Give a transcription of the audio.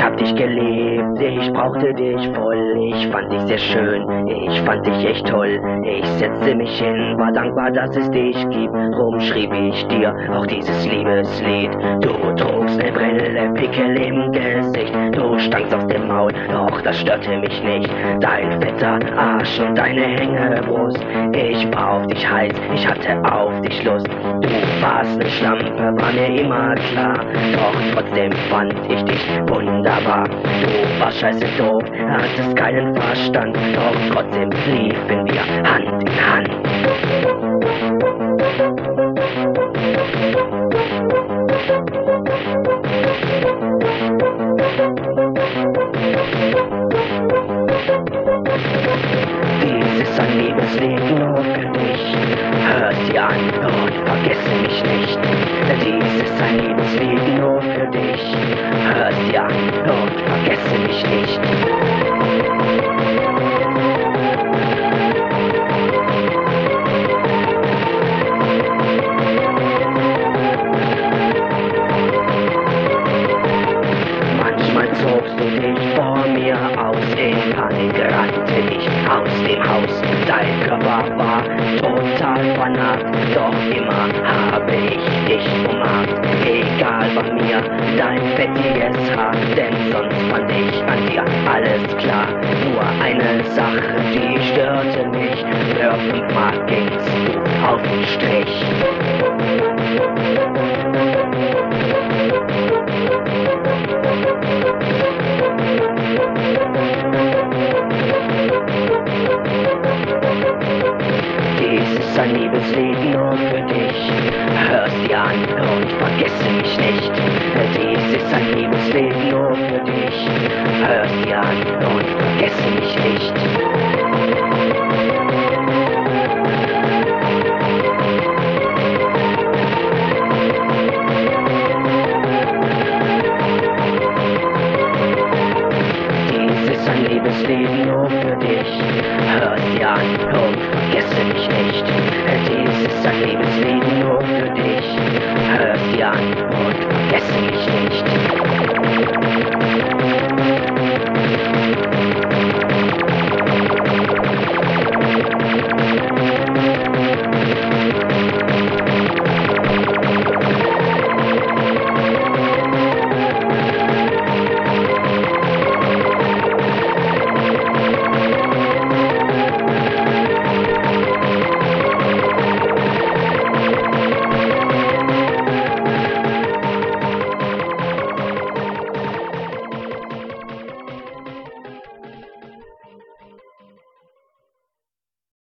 hab dich geliebt, ich brauchte dich voll, ich fand dich sehr schön, ich fand dich echt toll. Ich setzte mich hin, war dankbar, dass es dich gibt, drum schrieb ich dir auch dieses Liebeslied. Du trugst ne Brille, Pickel im Gesicht, du stankst aus dem Maul, doch das störte mich nicht. Dein fetter Arsch und deine Hängebrust, ich war auf dich heiß, ich hatte auf dich Lust. Du warst ne Schlampe, war mir immer klar, doch trotzdem fand ich dich wunderbar. Du warst scheiße doof, hattest keinen Verstand, doch trotzdem liefen wir Hand in Hand. Dies ist ein Liebeslied nur für dich, hör's dir an und vergesse mich nicht. Dies ist ein Liebeslied nur für dich, hör's dir an und vergesse mich nicht. Manchmal zogst du dich vor mir aus, in Panik rannte ich aus dem Haus. Dein Körper war total vernarrt, doch immer habe ich dich umarmt. Egal war mir dein fettiges Haar, denn sonst fand ich an dir alles klar. Nur eine Sache, die störte mich, für 5-mal gingst du auf den Strich. Dies ist ein Liebeslied nur für dich, hör's dir an und vergesse mich nicht. Dies ist ein Liebeslied nur für dich, hör's dir an und vergesse mich nicht. Dies ist ein Liebeslied nur für dich, hör's dir an und vergesse mich nicht. Dies ist ein Liebeslied nur für dich, hör's dir an und vergesse mich nicht.